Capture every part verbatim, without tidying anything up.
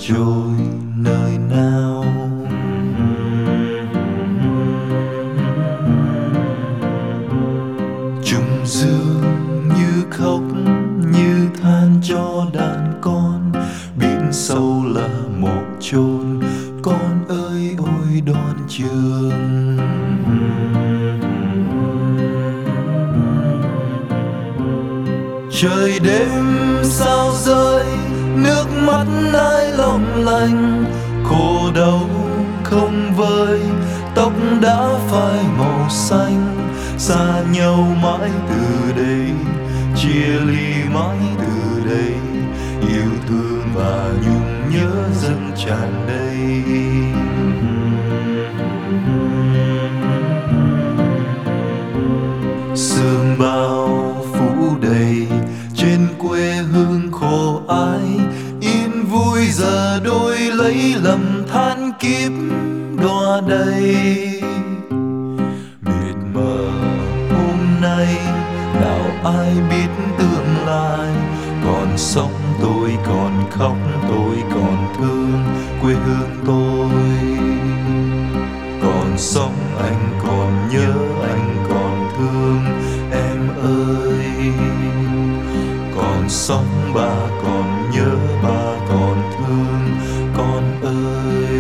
trôi nơi nào. Trùng dương như khóc như than cho đàn con, biển sâu là một chốn con ơi ôi đoan trường. Trời đêm sao rơi nước mắt ai long lanh, khổ đau không vơi tóc đã phai màu xanh. Xa nhau mãi từ đây, chia ly mãi từ đây, yêu thương và nhung nhớ dâng tràn đầy. Sương bao phủ đầy trên quê hương khổ ái, yên vui giờ đôi lấy lầm than kiếp đọa đầy. Mịt mờ hôm nay nào ai biết tương lai, còn sống tôi còn khóc tôi còn thương quê hương tôi. Còn sống anh còn nhớ anh còn thương em ơi. Còn sống ba còn nhớ ba còn thương con ơi.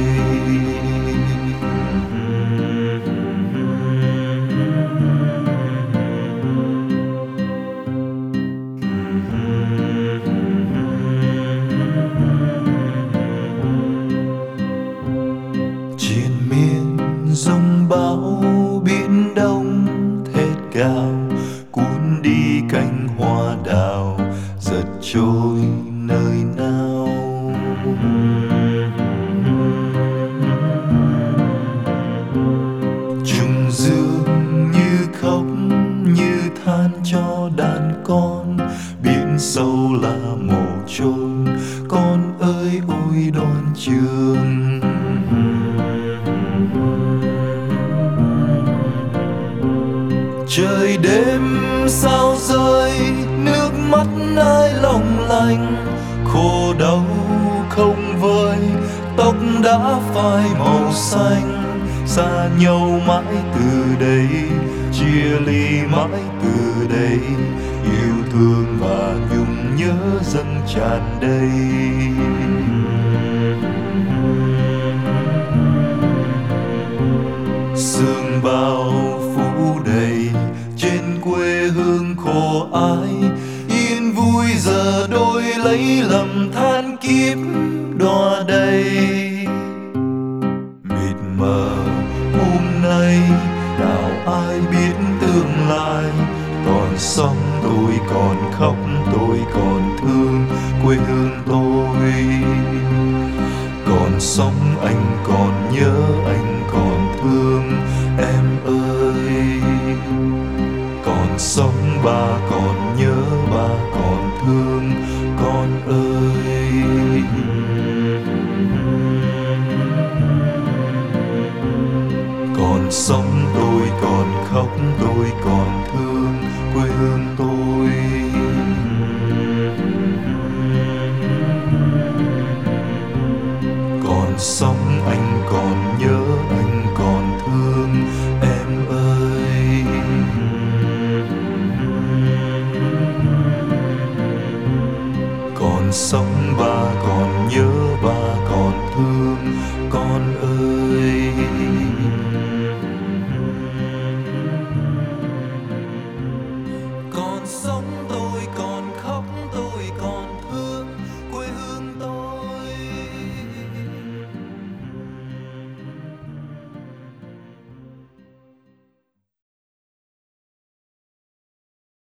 Triền miên giông bão biển đông thét gào, cuốn đi cánh hoa đào giật trôi nơi nào. Trùng dương như khóc như than cho đàn con, biển sâu là mồ chôn con ơi ôi đoan trường. Trời đêm sao rơi nước mắt ai long lanh, khổ đau không vơi tóc đã phai màu xanh. Xa nhau mãi từ đây, chia ly mãi từ đây, yêu thương và nhung nhớ dâng tràn đầy. Sương bao phủ đầy trên quê hương khổ ái, yên vui giờ đôi lấy lầm than kiếp đọa đầy. Mịt mờ hôm nay nào ai biết tương lai, còn sống tôi còn khóc tôi còn thương quê hương tôi. Còn sống anh còn nhớ anh còn thương em ơi. Còn sống ba còn nhớ ba còn thương con ơi. Còn sống tôi còn khóc tôi còn thương quê hương tôi. Còn sống anh còn nhớ anh còn thương em ơi. Còn sống